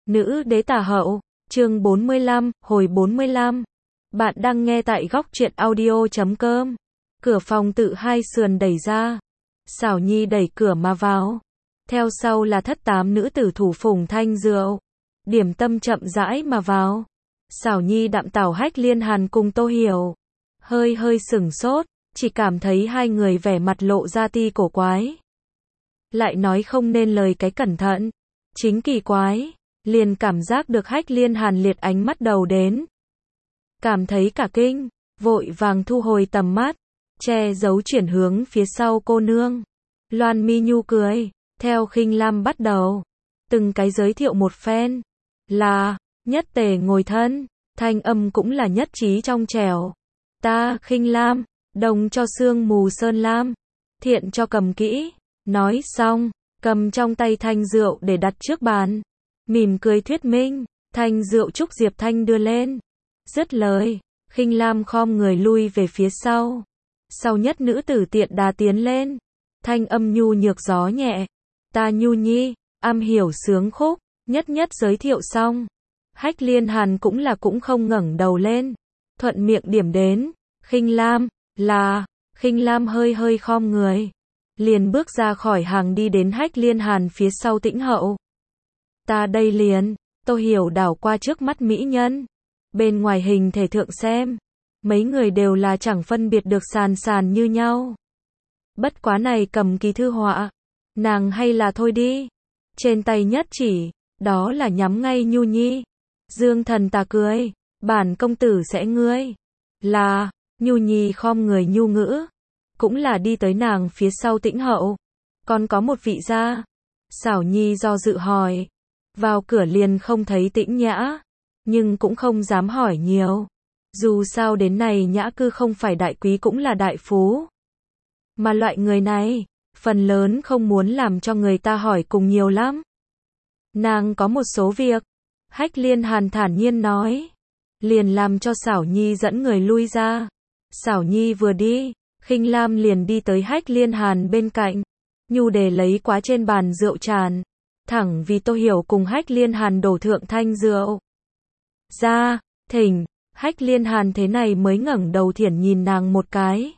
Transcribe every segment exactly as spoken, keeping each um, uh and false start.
Nữ đế tả hậu, chương bốn mươi lăm, hồi bốn mươi lăm. Bạn đang nghe tại góc truyện audio chấm com. Cửa phòng tự hai sườn đẩy ra. Xảo Nhi đẩy cửa mà vào. Theo sau là thất tám nữ tử thủ phùng thanh rượu. Điểm tâm chậm rãi mà vào. Xảo Nhi Đạm Tảo Hách Liên Hàn cùng Tô Hiểu. Hơi hơi sửng sốt, chỉ cảm thấy hai người vẻ mặt lộ ra ti cổ quái. Lại nói không nên lời cái cẩn thận. Chính kỳ quái. Liền cảm giác được Hách Liên Hàn liệt ánh mắt đầu đến. Cảm thấy cả kinh, vội vàng thu hồi tầm mắt, che giấu chuyển hướng phía sau cô nương. Loan Mi nhu cười, theo Khinh Lam bắt đầu, từng cái giới thiệu một phen, là, nhất tề ngồi thân, thanh âm cũng là nhất trí trong trẻo. Ta, Khinh Lam, đồng cho sương mù sơn lam, thiện cho cầm kỹ, nói xong, cầm trong tay thanh rượu để đặt trước bàn. Mỉm cười thuyết minh, thanh rượu Trúc Diệp Thanh đưa lên. Dứt lời, Khinh Lam khom người lui về phía sau. Sau nhất nữ tử tiện đà tiến lên. Thanh âm nhu nhược gió nhẹ. Ta Nhu Nhi, am hiểu sướng khúc, nhất nhất giới thiệu xong. Hách Liên Hàn cũng là cũng không ngẩng đầu lên. Thuận miệng điểm đến, Khinh Lam, là, Khinh Lam hơi hơi khom người. Liền bước ra khỏi hàng đi đến Hách Liên Hàn phía sau Tĩnh Hậu. Ta đây liền, Tô Hiểu đảo qua trước mắt mỹ nhân. Bên ngoài hình thể thượng xem, mấy người đều là chẳng phân biệt được sàn sàn như nhau. Bất quá này cầm ký thư họa, nàng hay là thôi đi. Trên tay nhất chỉ, đó là nhắm ngay Nhu Nhi. Dương Thần ta cười, bản công tử sẽ ngươi. Là, Nhu Nhi khom người nhu ngữ. Cũng là đi tới nàng phía sau Tĩnh Hậu. Còn có một vị gia. Xảo Nhi do dự hỏi. Vào cửa liền không thấy Tĩnh Nhã, nhưng cũng không dám hỏi nhiều. Dù sao đến này Nhã cư không phải đại quý cũng là đại phú. Mà loại người này, phần lớn không muốn làm cho người ta hỏi cùng nhiều lắm. Nàng có một số việc, Hách Liên Hàn thản nhiên nói. Liền làm cho Xảo Nhi dẫn người lui ra. Xảo Nhi vừa đi, Khinh Lam liền đi tới Hách Liên Hàn bên cạnh. Nhu đề lấy quá trên bàn rượu tràn. Thẳng vì Tô Hiểu cùng Hách Liên Hàn đổ thượng thanh rượu. Ra, thỉnh, Hách Liên Hàn thế này mới ngẩng đầu thiển nhìn nàng một cái.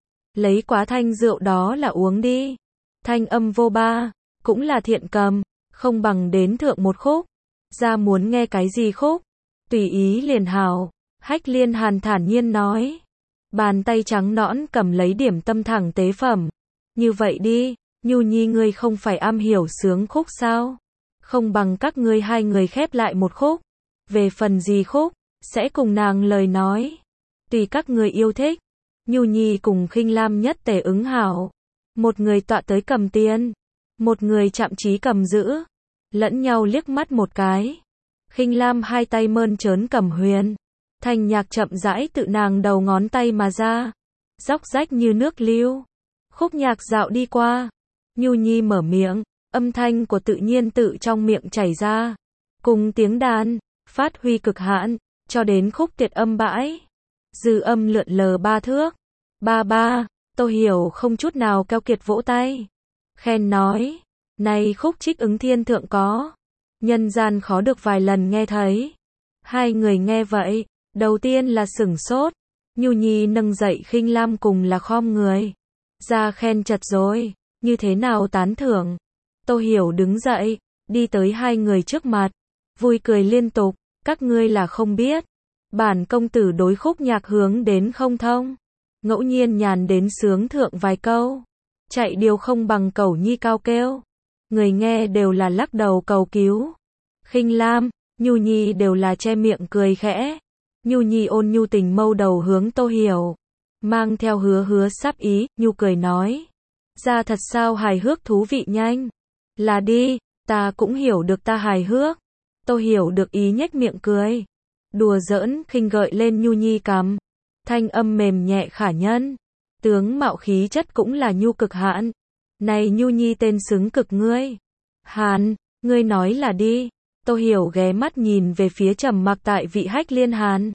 Lấy quá thanh rượu đó là uống đi. Thanh âm vô ba, cũng là thiện cầm, không bằng đến thượng một khúc. Ra muốn nghe cái gì khúc? Tùy ý liền hào, Hách Liên Hàn thản nhiên nói. Bàn tay trắng nõn cầm lấy điểm tâm thẳng tế phẩm. Như vậy đi. Nhu Nhi ngươi không phải am hiểu sướng khúc sao? Không bằng các ngươi hai người khép lại một khúc. Về phần gì khúc, sẽ cùng nàng lời nói. Tùy các người yêu thích. Nhu Nhi cùng Khinh Lam nhất tề ứng hảo. Một người tọa tới cầm tiền. Một người chạm chí cầm giữ. Lẫn nhau liếc mắt một cái. Khinh Lam hai tay mơn trớn cầm huyền. Thanh nhạc chậm rãi tự nàng đầu ngón tay mà ra. Róc rách như nước lưu. Khúc nhạc dạo đi qua. Nhu Nhi mở miệng, âm thanh của tự nhiên tự trong miệng chảy ra. Cùng tiếng đàn, phát huy cực hạn, cho đến khúc tiệt âm bãi. Dư âm lượn lờ ba thước. Ba ba, Tô Hiểu không chút nào keo kiệt vỗ tay. Khen nói, này khúc trích ứng thiên thượng có. Nhân gian khó được vài lần nghe thấy. Hai người nghe vậy, đầu tiên là sửng sốt. Nhu Nhi nâng dậy Khinh Lam cùng là khom người. Ra khen chật rồi. Như thế nào tán thưởng? Tô Hiểu đứng dậy, đi tới hai người trước mặt, vui cười liên tục, các ngươi là không biết. Bản công tử đối khúc nhạc hướng đến không thông. Ngẫu nhiên nhàn đến sướng thượng vài câu. Chạy điều không bằng cẩu nhi cao kêu. Người nghe đều là lắc đầu cầu cứu. Khinh Lam, Nhu Nhi đều là che miệng cười khẽ. Nhu Nhi ôn nhu tình mâu đầu hướng Tô Hiểu. Mang theo hứa hứa sắp ý, Nhu cười nói. Ra thật sao hài hước thú vị nhanh. Là đi, ta cũng hiểu được ta hài hước. Tô Hiểu được ý nhếch miệng cười. Đùa giỡn khinh gợi lên Nhu Nhi cằm. Thanh âm mềm nhẹ khả nhân. Tướng mạo khí chất cũng là nhu cực hạn. Này Nhu Nhi tên xứng cực ngươi. Hàn, ngươi nói là đi. Tô Hiểu ghé mắt nhìn về phía trầm mặc tại vị Hách Liên Hàn.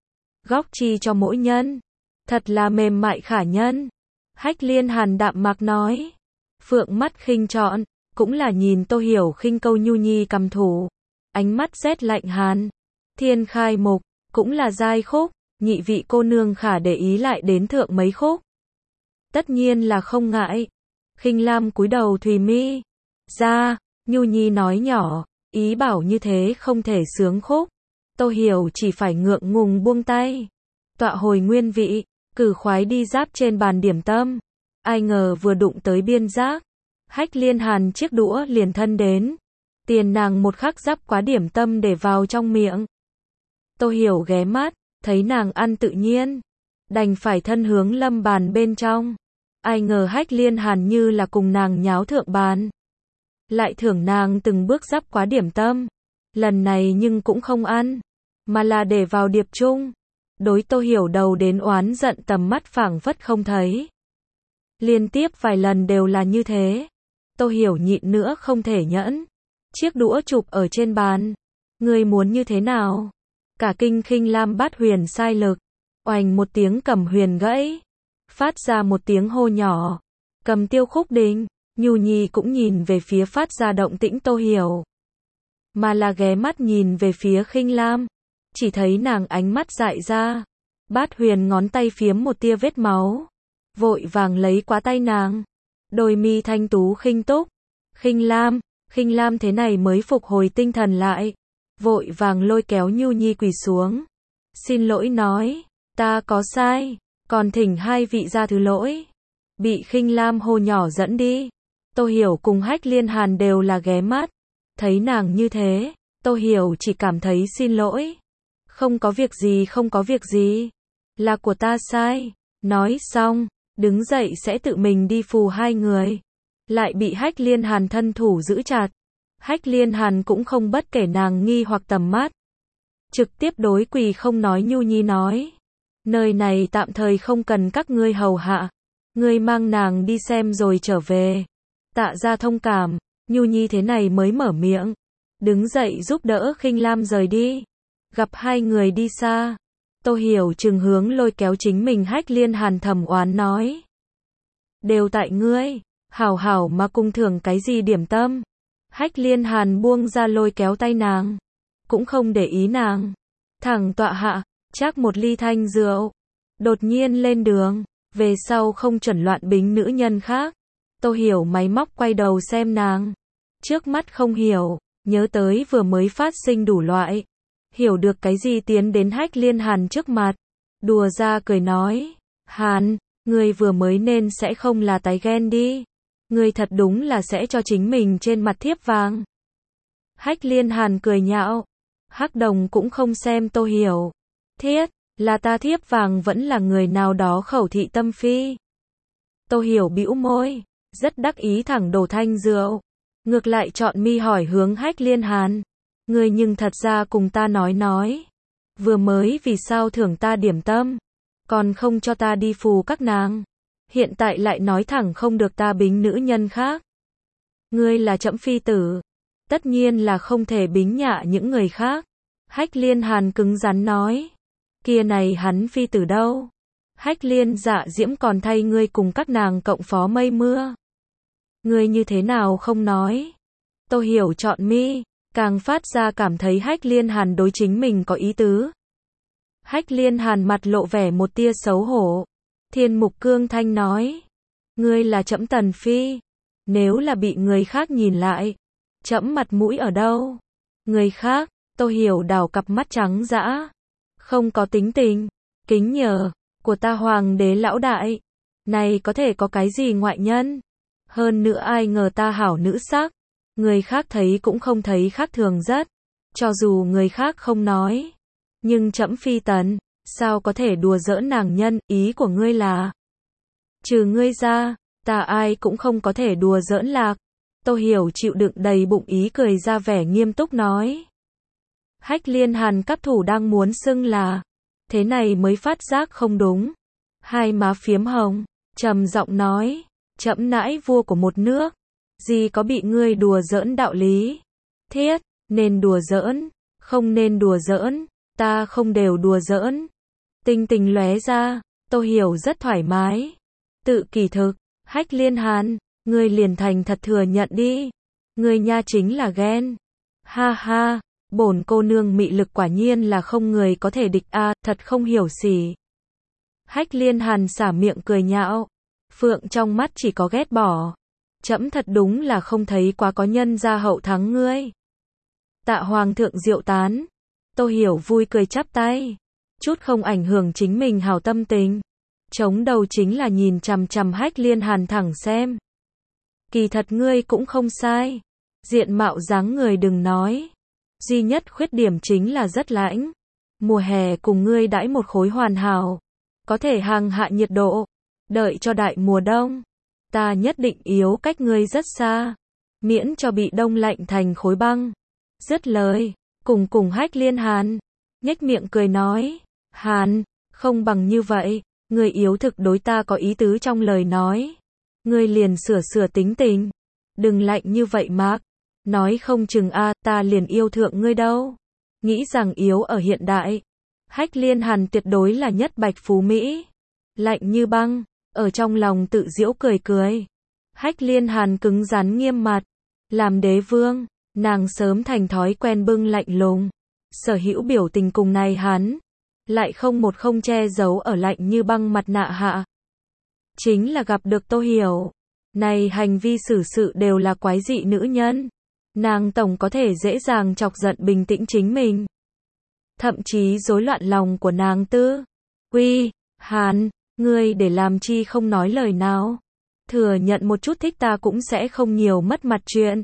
Góc chi cho mỗi nhân. Thật là mềm mại khả nhân. Hách Liên Hàn đạm mạc nói. Phượng mắt khinh trọn, cũng là nhìn Tô Hiểu khinh câu Nhu Nhi cầm thủ. ánh mắt rét lạnh hàn. Thiên khai mục, cũng là giai khúc, nhị vị cô nương khả để ý lại đến thượng mấy khúc. Tất nhiên là không ngại. Khinh Lam cúi đầu thùy mi. Ra, Nhu Nhi nói nhỏ, ý bảo như thế không thể sướng khúc. Tô Hiểu chỉ phải ngượng ngùng buông tay. Tọa hồi nguyên vị, cử khoái đi giáp trên bàn điểm tâm. Ai ngờ vừa đụng tới biên giác. Hách Liên Hàn chiếc đũa liền thân đến. Tiền nàng một khắc giáp quá điểm tâm để vào trong miệng. Tô Hiểu ghé mắt, thấy nàng ăn tự nhiên. Đành phải thân hướng lâm bàn bên trong. Ai ngờ Hách Liên Hàn như là cùng nàng nháo thượng bàn. Lại thưởng nàng từng bước giáp quá điểm tâm. Lần này nhưng cũng không ăn, mà là để vào điệp chung. Đối Tô Hiểu đầu đến oán giận tầm mắt phảng phất không thấy. Liên tiếp vài lần đều là như thế. Tô Hiểu nhịn nữa không thể nhẫn. Chiếc đũa chụp ở trên bàn. Ngươi muốn như thế nào? Cả kinh Khinh Lam bát huyền sai lực. Oành một tiếng cầm huyền gãy. Phát ra một tiếng hô nhỏ. Cầm tiêu khúc đình. Nhu Nhi cũng nhìn về phía phát ra động tĩnh Tô Hiểu. Mà là ghé mắt nhìn về phía Khinh Lam. Chỉ thấy nàng ánh mắt dại ra. Bát huyền ngón tay phiếm một tia vết máu. Vội vàng lấy quá tay nàng. Đôi mi thanh tú khinh túc. Khinh Lam, Khinh Lam thế này mới phục hồi tinh thần lại. Vội vàng lôi kéo Nhu Nhi quỳ xuống. Xin lỗi nói, ta có sai, còn thỉnh hai vị ra thứ lỗi. Bị Khinh Lam hô nhỏ dẫn đi. Tô Hiểu cùng Hách Liên Hàn đều là ghé mắt. Thấy nàng như thế, Tô Hiểu chỉ cảm thấy xin lỗi. Không có việc gì, không có việc gì. Là của ta sai. Nói xong, đứng dậy sẽ tự mình đi phù hai người. Lại bị Hách Liên Hàn thân thủ giữ chặt. Hách Liên Hàn cũng không bất kể nàng nghi hoặc tầm mắt. Trực tiếp đối quỳ không nói. Nhu Nhi nói. Nơi này tạm thời không cần các ngươi hầu hạ. Ngươi mang nàng đi xem rồi trở về. Tạ ra thông cảm. Nhu Nhi thế này mới mở miệng. Đứng dậy giúp đỡ Khinh Lam rời đi. Gặp hai người đi xa. Tô Hiểu chừng hướng lôi kéo chính mình. Hách Liên Hàn thầm oán nói. Đều tại ngươi. Hảo hảo mà cung thưởng cái gì điểm tâm. Hách Liên Hàn buông ra lôi kéo tay nàng. Cũng không để ý nàng. Thẳng tọa hạ. Chắc một ly thanh rượu. Đột nhiên lên đường. Về sau không chuẩn loạn bính nữ nhân khác. Tô Hiểu máy móc quay đầu xem nàng. Trước mắt không hiểu. Nhớ tới vừa mới phát sinh đủ loại. Hiểu được cái gì tiến đến Hách Liên Hàn trước mặt. Đùa ra cười nói. Hàn, ngươi vừa mới nên sẽ không là tái ghen đi. Ngươi thật đúng là sẽ cho chính mình trên mặt thiếp vàng. Hách Liên Hàn cười nhạo. Hắc Đồng cũng không xem Tô Hiểu. Thiết, là ta thiếp vàng vẫn là người nào đó khẩu thị tâm phi. Tô Hiểu bĩu môi. Rất đắc ý thẳng đổ thanh rượu. Ngược lại chọn mi hỏi hướng Hách Liên Hàn. Ngươi nhưng thật ra cùng ta nói nói. Vừa mới vì sao thưởng ta điểm tâm. Còn không cho ta đi phù các nàng. Hiện tại lại nói thẳng không được ta bính nữ nhân khác. Ngươi là trẫm phi tử. Tất nhiên là không thể bính nhạ những người khác. Hách Liên Hàn cứng rắn nói. Kia này hắn phi tử đâu. Hách Liên Dạ Diễm còn thay ngươi cùng các nàng cộng phó mây mưa. Ngươi như thế nào không nói. Tô Hiểu chọn mi. Càng phát ra cảm thấy Hách Liên Hàn đối chính mình có ý tứ. Hách Liên Hàn mặt lộ vẻ một tia xấu hổ. Thiên Mục Cương Thanh nói. Ngươi là trẫm tần phi. Nếu là bị người khác nhìn lại. Trẫm mặt mũi ở đâu? Người khác, Tô Hiểu đảo cặp mắt trắng dã. Không có tính tình. Kính nhờ. Của ta hoàng đế lão đại. Này có thể có cái gì ngoại nhân? Hơn nữa ai ngờ ta hảo nữ sắc. Người khác thấy cũng không thấy khác thường rất. Cho dù người khác không nói. Nhưng trẫm phi tần. Sao có thể đùa giỡn nàng nhân. Ý của ngươi là. Trừ ngươi ra. Ta ai cũng không có thể đùa giỡn lạc. Tô Hiểu chịu đựng đầy bụng ý cười ra vẻ nghiêm túc nói. Hách Liên Hàn các thủ đang muốn xưng là. Thế này mới phát giác không đúng. Hai má phiếm hồng. Trầm giọng nói. Trẫm nãi vua của một nước. Gì có bị ngươi đùa giỡn đạo lý. Thiết, nên đùa giỡn. Không nên đùa giỡn. Ta không đều đùa giỡn. Tinh tình lóe ra. Tô Hiểu rất thoải mái. Tự kỳ thực. Hách Liên Hàn. Ngươi liền thành thật thừa nhận đi. Ngươi nha chính là ghen. Ha ha. Bổn cô nương mị lực quả nhiên là không người có thể địch a, thật không hiểu gì. Hách Liên Hàn xả miệng cười nhạo. Phượng trong mắt chỉ có ghét bỏ. Trẫm thật đúng là không thấy quá có nhân gia hậu thắng ngươi. Tạ Hoàng thượng diệu tán. Tô Hiểu vui cười chắp tay. Chút không ảnh hưởng chính mình hào tâm tình. Chống đầu chính là nhìn chằm chằm Hách Liên Hàn thẳng xem. Kỳ thật ngươi cũng không sai. Diện mạo dáng người đừng nói. Duy nhất khuyết điểm chính là rất lãnh. Mùa hè cùng ngươi đãi một khối hoàn hảo. Có thể hàng hạ nhiệt độ. Đợi cho đại mùa đông. Ta nhất định yếu cách ngươi rất xa. Miễn cho bị đông lạnh thành khối băng. Dứt lời. Cùng cùng Hách Liên Hàn. Nhếch miệng cười nói. Hàn, không bằng như vậy. Ngươi yếu thực đối ta có ý tứ trong lời nói. Ngươi liền sửa sửa tính tình. Đừng lạnh như vậy Mạc. Nói không chừng a, ta liền yêu thượng ngươi đâu. Nghĩ rằng yếu ở hiện đại. Hách Liên Hàn tuyệt đối là nhất bạch phú Mỹ. Lạnh như băng, ở trong lòng tự giễu cười cười. Hách Liên Hàn cứng rắn nghiêm mặt. Làm đế vương, nàng sớm thành thói quen bưng lạnh lùng. Sở hữu biểu tình cùng này hắn. Lại không một không che giấu ở lạnh như băng mặt nạ hạ. Chính là gặp được Tô Hiểu. Này hành vi xử sự đều là quái dị nữ nhân. Nàng tổng có thể dễ dàng chọc giận bình tĩnh chính mình. Thậm chí rối loạn lòng của nàng tư. Quy, Hàn, ngươi để làm chi không nói lời nào. Thừa nhận một chút thích ta cũng sẽ không nhiều mất mặt chuyện.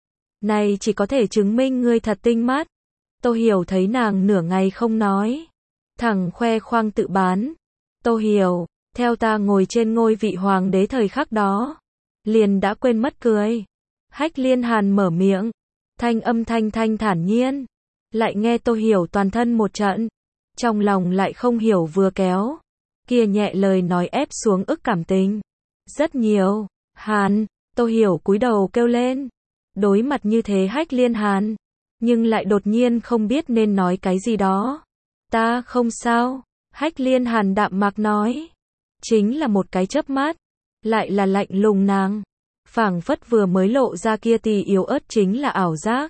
Này chỉ có thể chứng minh ngươi thật tinh mắt. Tô Hiểu thấy nàng nửa ngày không nói. Thẳng khoe khoang tự bán. Tô Hiểu, theo ta ngồi trên ngôi vị hoàng đế thời khắc đó. Liền đã quên mất cười. Hách Liên Hàn mở miệng. Thanh âm thanh thanh thản nhiên. Lại nghe Tô Hiểu toàn thân một trận. Trong lòng lại không hiểu vừa kéo. Kia nhẹ lời nói ép xuống ức cảm tình. Rất nhiều. Hàn, Tô Hiểu cúi đầu kêu lên. Đối mặt như thế Hách Liên Hàn. Nhưng lại đột nhiên không biết nên nói cái gì đó. Ta không sao. Hách Liên Hàn đạm mạc nói. Chính là một cái chớp mắt. Lại là lạnh lùng nàng. Phảng phất vừa mới lộ ra kia tì yếu ớt chính là ảo giác.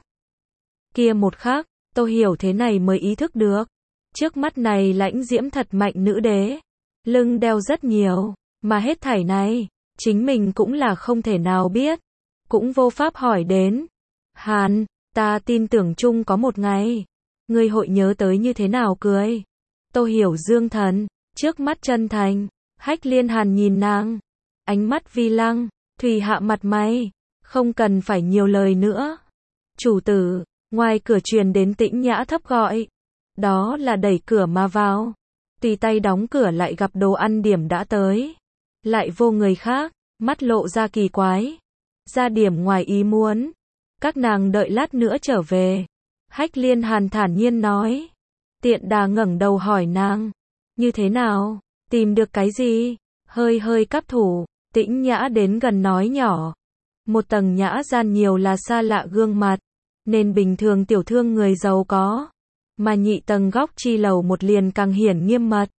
Kia một khắc, Tô Hiểu thế này mới ý thức được. Trước mắt này lãnh diễm thật mạnh nữ đế. Lưng đeo rất nhiều. Mà hết thảy này, chính mình cũng là không thể nào biết. Cũng vô pháp hỏi đến. Hàn, ta tin tưởng chung có một ngày. Ngươi hội nhớ tới như thế nào cười. Tô Hiểu dương thần. Trước mắt chân thành. Hách Liên Hàn nhìn nàng. Ánh mắt vi lăng. Thùy hạ mặt mày. Không cần phải nhiều lời nữa. Chủ tử. Ngoài cửa truyền đến Tĩnh Nhã thấp gọi. Đó là đẩy cửa mà vào. Tùy tay đóng cửa lại gặp đồ ăn điểm đã tới. Lại vô người khác. Mắt lộ ra kỳ quái. Ra điểm ngoài ý muốn. Các nàng đợi lát nữa trở về. Hách Liên Hàn thản nhiên nói. Tiện đà ngẩng đầu hỏi nàng. Như thế nào? Tìm được cái gì? Hơi hơi cắp thủ. Tĩnh Nhã đến gần nói nhỏ. Một tầng nhã gian nhiều là xa lạ gương mặt. Nên bình thường tiểu thương người giàu có. Mà nhị tầng góc chi lầu một liền càng hiển nghiêm mật.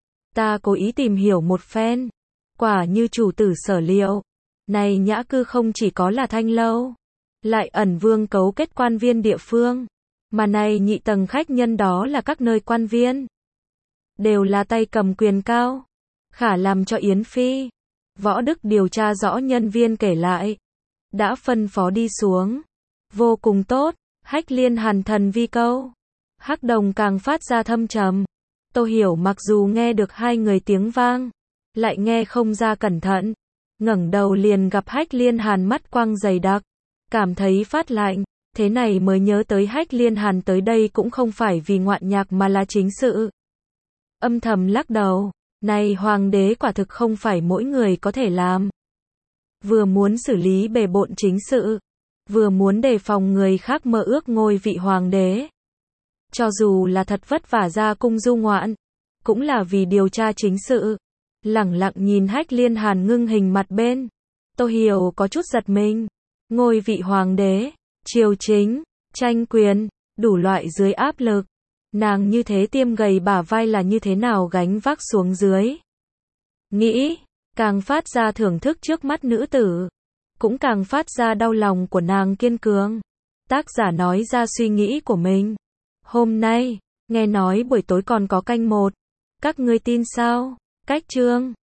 Ta cố ý tìm hiểu một phen. Quả như chủ tử sở liệu. Này nhã cư không chỉ có là thanh lâu. Lại ẩn vương cấu kết quan viên địa phương. Mà này nhị tầng khách nhân đó là các nơi quan viên. Đều là tay cầm quyền cao. Khả làm cho Yến Phi. Võ Đức điều tra rõ nhân viên kể lại. Đã phân phó đi xuống. Vô cùng tốt. Hách Liên Hàn thần vi câu. Hắc đồng càng phát ra thâm trầm. Tô Hiểu mặc dù nghe được hai người tiếng vang. Lại nghe không ra cẩn thận. Ngẩng đầu liền gặp Hách Liên Hàn mắt quang dày đặc. Cảm thấy phát lạnh. Thế này mới nhớ tới Hách Liên Hàn tới đây cũng không phải vì ngoạn nhạc mà là chính sự. Âm thầm lắc đầu. Này hoàng đế quả thực không phải mỗi người có thể làm. Vừa muốn xử lý bề bộn chính sự. Vừa muốn đề phòng người khác mơ ước ngôi vị hoàng đế. Cho dù là thật vất vả ra cung du ngoạn. Cũng là vì điều tra chính sự. Lẳng lặng nhìn Hách Liên Hàn ngưng hình mặt bên. Tô Hiểu có chút giật mình. Ngôi vị hoàng đế, triều chính, tranh quyền, đủ loại dưới áp lực. Nàng như thế tiêm gầy bả vai là như thế nào gánh vác xuống dưới. Nghĩ, càng phát ra thưởng thức trước mắt nữ tử. Cũng càng phát ra đau lòng của nàng kiên cường. Tác giả nói ra suy nghĩ của mình. Hôm nay, nghe nói buổi tối còn có canh một. Các ngươi tin sao? Cách chương